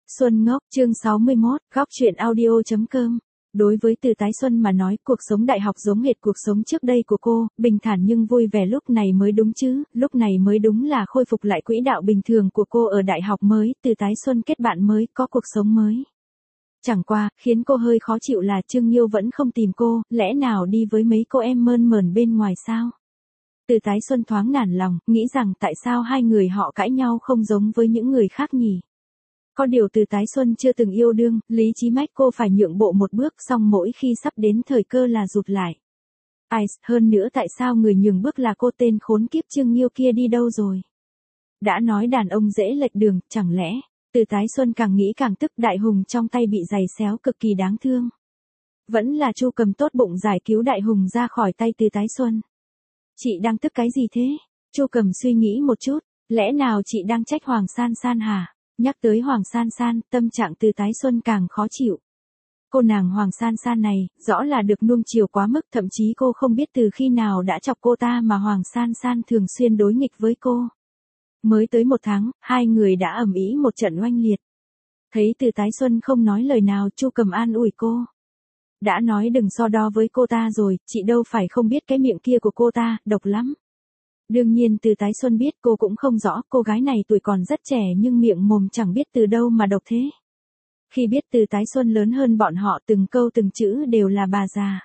Xuân ngốc, chương 61, góc truyện audio.com. Đối với Từ Tái Xuân mà nói, cuộc sống đại học giống hệt cuộc sống trước đây của cô, bình thản nhưng vui vẻ lúc này mới đúng chứ, lúc này mới đúng là khôi phục lại quỹ đạo bình thường của cô ở đại học mới, Từ Tái Xuân kết bạn mới, có cuộc sống mới. Chẳng qua, khiến cô hơi khó chịu là Trương Nghiêu vẫn không tìm cô, lẽ nào đi với mấy cô em mơn mởn bên ngoài sao? Từ Tái Xuân thoáng nản lòng, nghĩ rằng tại sao hai người họ cãi nhau không giống với những người khác nhỉ? Có điều Từ Tái Xuân chưa từng yêu đương, lý trí mách cô phải nhượng bộ một bước, xong mỗi khi sắp đến thời cơ là rụt lại. Ai, hơn nữa tại sao người nhường bước là cô, tên khốn kiếp Trương Nghiêu kia đi đâu rồi? Đã nói đàn ông dễ lệch đường, chẳng lẽ? Từ Tái Xuân càng nghĩ càng tức, Đại Hùng trong tay bị giày xéo cực kỳ đáng thương. Vẫn là Chu Cầm tốt bụng giải cứu Đại Hùng ra khỏi tay Từ Tái Xuân. Chị đang tức cái gì thế? Chu Cầm suy nghĩ một chút, lẽ nào chị đang trách Hoàng San San hả? Nhắc tới Hoàng San San, tâm trạng Từ Tái Xuân càng khó chịu. Cô nàng Hoàng San San này, rõ là được nuông chiều quá mức, thậm chí cô không biết từ khi nào đã chọc cô ta mà Hoàng San San thường xuyên đối nghịch với cô. Mới tới 1 tháng, hai người đã ầm ĩ một trận oanh liệt. Thấy Từ Tái Xuân không nói lời nào, Chu Cầm an ủi cô. Đã nói đừng so đo với cô ta rồi, chị đâu phải không biết cái miệng kia của cô ta, độc lắm. Đương nhiên Từ Tái Xuân biết, cô cũng không rõ, cô gái này tuổi còn rất trẻ nhưng miệng mồm chẳng biết từ đâu mà độc thế. Khi biết Từ Tái Xuân lớn hơn bọn họ, từng câu từng chữ đều là bà già.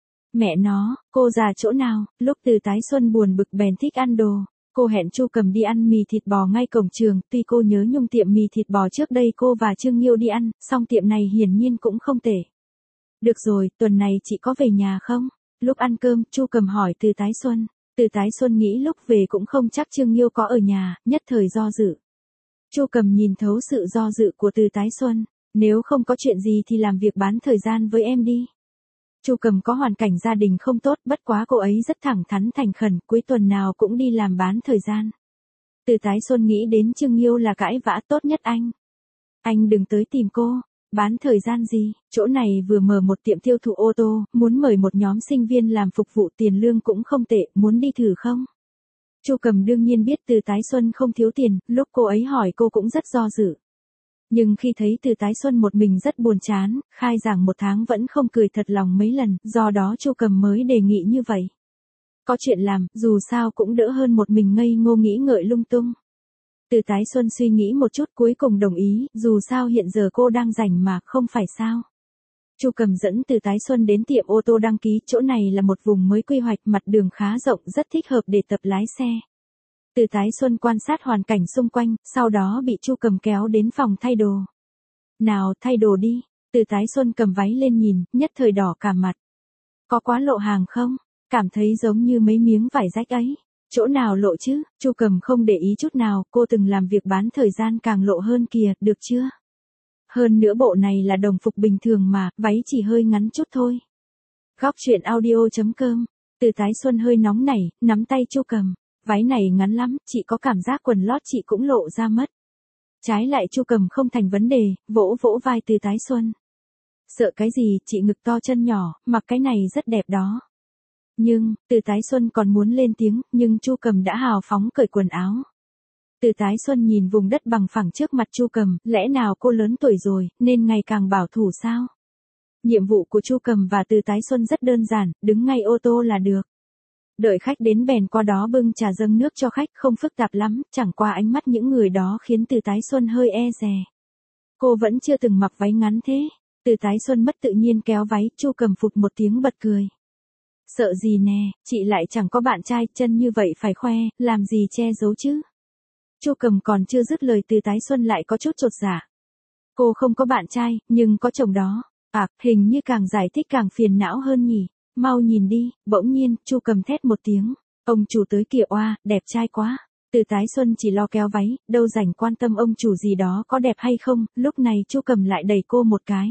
Mẹ nó, cô già chỗ nào? Lúc Từ Tái Xuân buồn bực bèn thích ăn đồ. Cô hẹn Chu Cầm đi ăn mì thịt bò ngay cổng trường, tuy cô nhớ nhung tiệm mì thịt bò trước đây cô và Trương Nghiêu đi ăn, song tiệm này hiển nhiên cũng không tệ. Được rồi, tuần này chị có về nhà không? Lúc ăn cơm, Chu Cầm hỏi Từ Tái Xuân. Từ Tái Xuân nghĩ lúc về cũng không chắc Trương Nghiêu có ở nhà, nhất thời do dự. Chu Cầm nhìn thấu sự do dự của Từ Tái Xuân. Nếu không có chuyện gì thì làm việc bán thời gian với em đi. Chu Cầm có hoàn cảnh gia đình không tốt, bất quá cô ấy rất thẳng thắn thành khẩn, cuối tuần nào cũng đi làm bán thời gian. Từ Tái Xuân nghĩ đến Trương Nghiêu là cãi vã, tốt nhất anh đừng tới tìm cô. Bán thời gian gì? Chỗ này vừa mở một tiệm tiêu thụ ô tô, muốn mời một nhóm sinh viên làm phục vụ, tiền lương cũng không tệ, muốn đi thử không? Chu Cầm đương nhiên biết Từ Tái Xuân không thiếu tiền, lúc cô ấy hỏi cô cũng rất do dự. Nhưng khi thấy Từ Tái Xuân một mình rất buồn chán, khai giảng 1 tháng vẫn không cười thật lòng mấy lần, do đó Chu Cầm mới đề nghị như vậy. Có chuyện làm, dù sao cũng đỡ hơn một mình ngây ngô nghĩ ngợi lung tung. Từ Tái Xuân suy nghĩ một chút cuối cùng đồng ý, dù sao hiện giờ cô đang rảnh mà, không phải sao. Chu Cầm dẫn Từ Tái Xuân đến tiệm ô tô đăng ký, chỗ này là một vùng mới quy hoạch, mặt đường khá rộng, rất thích hợp để tập lái xe. Từ Tái Xuân quan sát hoàn cảnh xung quanh, sau đó bị Chu Cầm kéo đến phòng thay đồ. Nào, thay đồ đi. Từ Tái Xuân cầm váy lên nhìn, nhất thời đỏ cả mặt. Có quá lộ hàng không? Cảm thấy giống như mấy miếng vải rách ấy. Chỗ nào lộ chứ? Chu Cầm không để ý chút nào, cô từng làm việc bán thời gian càng lộ hơn kìa, được chưa? Hơn nữa bộ này là đồng phục bình thường mà, váy chỉ hơi ngắn chút thôi. Góc truyện audio.com. Từ Tái Xuân hơi nóng nảy, nắm tay Chu Cầm. Váy này ngắn lắm, chị có cảm giác quần lót chị cũng lộ ra mất. Trái lại Chu Cầm không thành vấn đề, vỗ vỗ vai Từ Tái Xuân. Sợ cái gì, chị ngực to chân nhỏ, mặc cái này rất đẹp đó. Nhưng, Từ Tái Xuân còn muốn lên tiếng, nhưng Chu Cầm đã hào phóng cởi quần áo. Từ Tái Xuân nhìn vùng đất bằng phẳng trước mặt Chu Cầm, lẽ nào cô lớn tuổi rồi, nên ngày càng bảo thủ sao? Nhiệm vụ của Chu Cầm và Từ Tái Xuân rất đơn giản, đứng ngay ô tô là được. Đợi khách đến bèn qua đó bưng trà dâng nước cho khách, không phức tạp lắm, chẳng qua ánh mắt những người đó khiến Từ Tái Xuân hơi e dè. Cô vẫn chưa từng mặc váy ngắn thế. Từ Tái Xuân mất tự nhiên kéo váy, Chu Cầm phụt một tiếng bật cười. Sợ gì nè, chị lại chẳng có bạn trai, chân như vậy phải khoe, làm gì che giấu chứ. Chu Cầm còn chưa dứt lời Từ Tái Xuân lại có chút chột dạ. Cô không có bạn trai, nhưng có chồng đó. À, hình như càng giải thích càng phiền não hơn nhỉ. Mau nhìn đi, bỗng nhiên, Chu Cầm thét một tiếng. Ông chủ tới kìa, oa, đẹp trai quá. Từ Tái Xuân chỉ lo kéo váy, đâu rảnh quan tâm ông chủ gì đó có đẹp hay không, lúc này Chu Cầm lại đẩy cô một cái.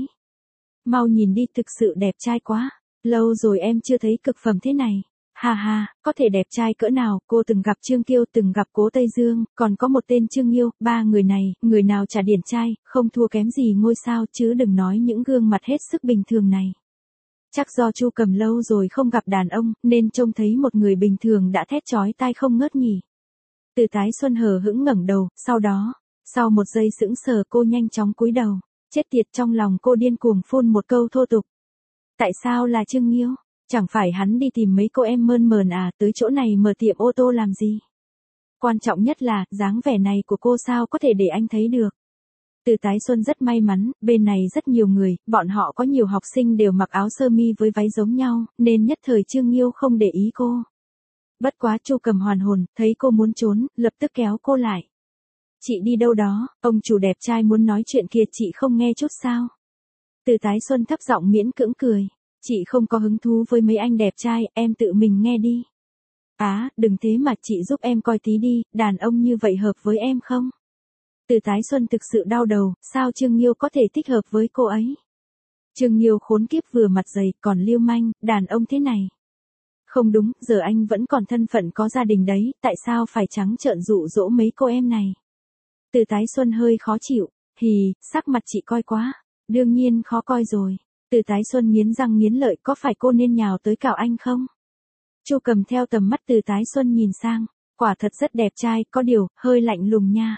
Mau nhìn đi, thực sự đẹp trai quá. Lâu rồi em chưa thấy cực phẩm thế này. Ha ha, có thể đẹp trai cỡ nào, cô từng gặp Trương Kiêu, từng gặp Cố Tây Dương, còn có một tên Trương Nghiêu, 3 người này, người nào chả điển trai, không thua kém gì ngôi sao, chứ đừng nói những gương mặt hết sức bình thường này. Chắc do Chu Cầm lâu rồi không gặp đàn ông, nên trông thấy một người bình thường đã thét chói tai không ngớt nhỉ. Từ Tái Xuân hờ hững ngẩng đầu, sau đó, Sau một giây sững sờ cô nhanh chóng cúi đầu. Chết tiệt, trong lòng cô điên cuồng phun một câu thô tục. Tại sao là Trương Nghiêu? Chẳng phải hắn đi tìm mấy cô em mơn mờn à, tới chỗ này mở tiệm ô tô làm gì? Quan trọng nhất là, dáng vẻ này của cô sao có thể để anh thấy được. Từ Tái Xuân rất may mắn, bên này rất nhiều người, bọn họ có nhiều học sinh đều mặc áo sơ mi với váy giống nhau, nên nhất thời Trương Nghiêu không để ý cô. Bất quá Chu Cầm hoàn hồn, thấy cô muốn trốn, lập tức kéo cô lại. Chị đi đâu đó, ông chủ đẹp trai muốn nói chuyện kia, chị không nghe chút sao? Từ Tái Xuân thấp giọng miễn cưỡng cười. Chị không có hứng thú với mấy anh đẹp trai, em tự mình nghe đi. Đừng thế mà, chị giúp em coi tí đi, đàn ông như vậy hợp với em không? Từ Tái Xuân thực sự đau đầu, sao Trương Nghiêu có thể thích hợp với cô ấy? Trương Nghiêu khốn kiếp vừa mặt dày, còn lưu manh, đàn ông thế này. Không đúng, giờ anh vẫn còn thân phận có gia đình đấy, tại sao phải trắng trợn dụ dỗ mấy cô em này? Từ Tái Xuân hơi khó chịu, sắc mặt chị coi quá. Đương nhiên khó coi rồi. Từ Tái Xuân nghiến răng nghiến lợi, có phải cô nên nhào tới cào anh không? Chu Cầm theo tầm mắt Từ Tái Xuân nhìn sang, quả thật rất đẹp trai, có điều, hơi lạnh lùng nha.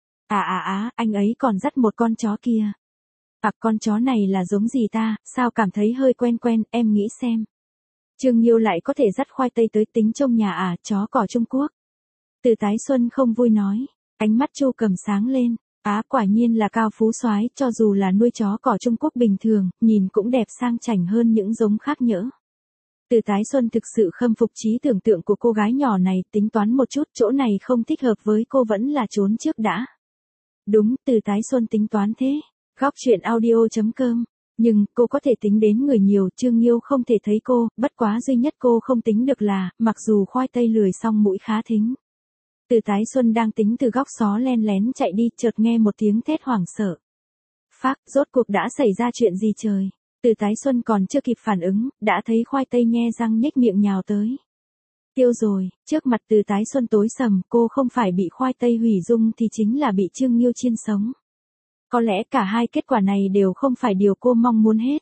Anh ấy còn dắt một con chó kia. Con chó này là giống gì ta, sao cảm thấy hơi quen quen, em nghĩ xem. Trương Nghiêu lại có thể dắt khoai tây tới tính trong nhà chó cỏ Trung Quốc. Từ Tái Xuân không vui nói, ánh mắt Chu Cầm sáng lên. Quả nhiên là cao phú soái, cho dù là nuôi chó cỏ Trung Quốc bình thường, nhìn cũng đẹp sang chảnh hơn những giống khác nhỡ. Từ Tái Xuân thực sự khâm phục trí tưởng tượng của cô gái nhỏ này, tính toán một chút, chỗ này không thích hợp với cô vẫn là trốn trước đã. Đúng, Từ Tái Xuân tính toán thế. Góc truyện audio.com. Nhưng, cô có thể tính đến người nhiều, Trương Nghiêu không thể thấy cô, bất quá duy nhất cô không tính được là, mặc dù khoai tây lười xong mũi khá thính. Từ Tái Xuân đang tính từ góc xó len lén chạy đi, chợt nghe một tiếng thét hoảng sợ. Phác, rốt cuộc đã xảy ra chuyện gì trời? Từ Tái Xuân còn chưa kịp phản ứng, đã thấy khoai tây nhe răng nhếch miệng nhào tới. Tiêu rồi, trước mặt Từ Tái Xuân tối sầm, cô không phải bị khoai tây hủy dung thì chính là bị Trương Nghiêu chiên sống. Có lẽ cả hai kết quả này đều không phải điều cô mong muốn hết.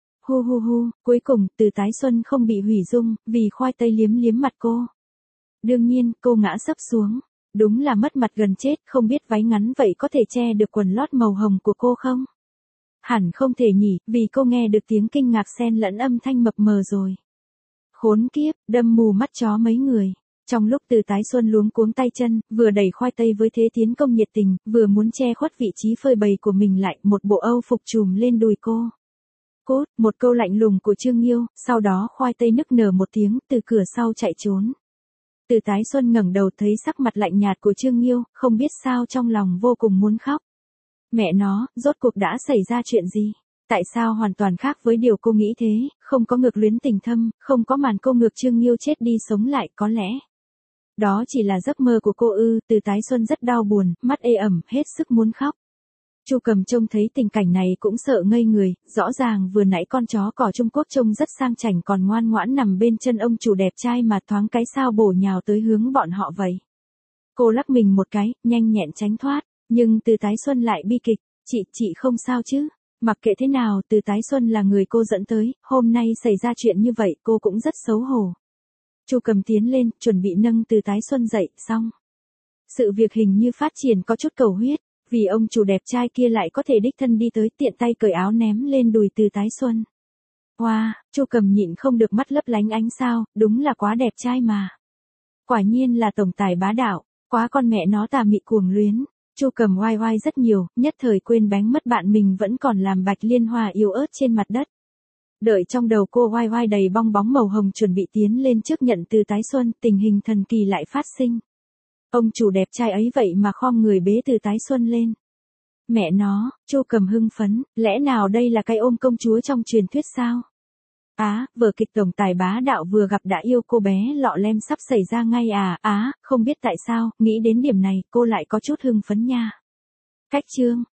Cuối cùng, Từ Tái Xuân không bị hủy dung, vì khoai tây liếm liếm mặt cô. Đương nhiên, cô ngã sấp xuống. Đúng là mất mặt gần chết, không biết váy ngắn vậy có thể che được quần lót màu hồng của cô không? Hẳn không thể nhỉ, vì cô nghe được tiếng kinh ngạc xen lẫn âm thanh mập mờ rồi. Khốn kiếp, đâm mù mắt chó mấy người. Trong lúc Từ Tái Xuân luống cuống tay chân, vừa đẩy khoai tây với thế tiến công nhiệt tình, vừa muốn che khuất vị trí phơi bày của mình lại, một bộ âu phục trùm lên đùi cô. Cốt, một câu lạnh lùng của Trương Nghiêu, sau đó khoai tây nức nở một tiếng, từ cửa sau chạy trốn. Từ Tái Xuân ngẩng đầu thấy sắc mặt lạnh nhạt của Trương Nghiêu, không biết sao trong lòng vô cùng muốn khóc. Mẹ nó, rốt cuộc đã xảy ra chuyện gì? Tại sao hoàn toàn khác với điều cô nghĩ thế, không có ngược luyến tình thâm, không có màn cô ngược Trương Nghiêu chết đi sống lại, có lẽ. Đó chỉ là giấc mơ của cô ư? Từ Tái Xuân rất đau buồn, mắt ê ẩm, hết sức muốn khóc. Chu Cầm trông thấy tình cảnh này cũng sợ ngây người, rõ ràng vừa nãy con chó cỏ Trung Quốc trông rất sang chảnh còn ngoan ngoãn nằm bên chân ông chủ đẹp trai mà thoáng cái sao bổ nhào tới hướng bọn họ vậy. Cô lắc mình một cái, nhanh nhẹn tránh thoát, nhưng Từ Tái Xuân lại bi kịch, chị không sao chứ? Mặc kệ thế nào, Từ Tái Xuân là người cô dẫn tới, hôm nay xảy ra chuyện như vậy cô cũng rất xấu hổ. Chu Cầm tiến lên, chuẩn bị nâng Từ Tái Xuân dậy, xong. Sự việc hình như phát triển có chút cầu huyết, vì ông chủ đẹp trai kia lại có thể đích thân đi tới tiện tay cởi áo ném lên đùi Từ Tái Xuân. Wow, Chu Cầm nhịn không được mắt lấp lánh ánh sao, đúng là quá đẹp trai mà. Quả nhiên là tổng tài bá đạo, quá con mẹ nó tà mị cuồng luyến. Chu Cầm oai oai rất nhiều, nhất thời quên bánh mất bạn mình vẫn còn làm bạch liên hoa yếu ớt trên mặt đất. Đợi trong đầu cô oai oai đầy bong bóng màu hồng chuẩn bị tiến lên trước nhận Từ Tái Xuân, tình hình thần kỳ lại phát sinh. Ông chủ đẹp trai ấy vậy mà khom người bế Từ Tái Xuân lên. Mẹ nó, Chu Cầm hưng phấn, lẽ nào đây là cái ôm công chúa trong truyền thuyết sao? Vở kịch tổng tài bá đạo vừa gặp đã yêu cô bé lọ lem sắp xảy ra ngay không biết tại sao, nghĩ đến điểm này, cô lại có chút hưng phấn nha. Cách chương.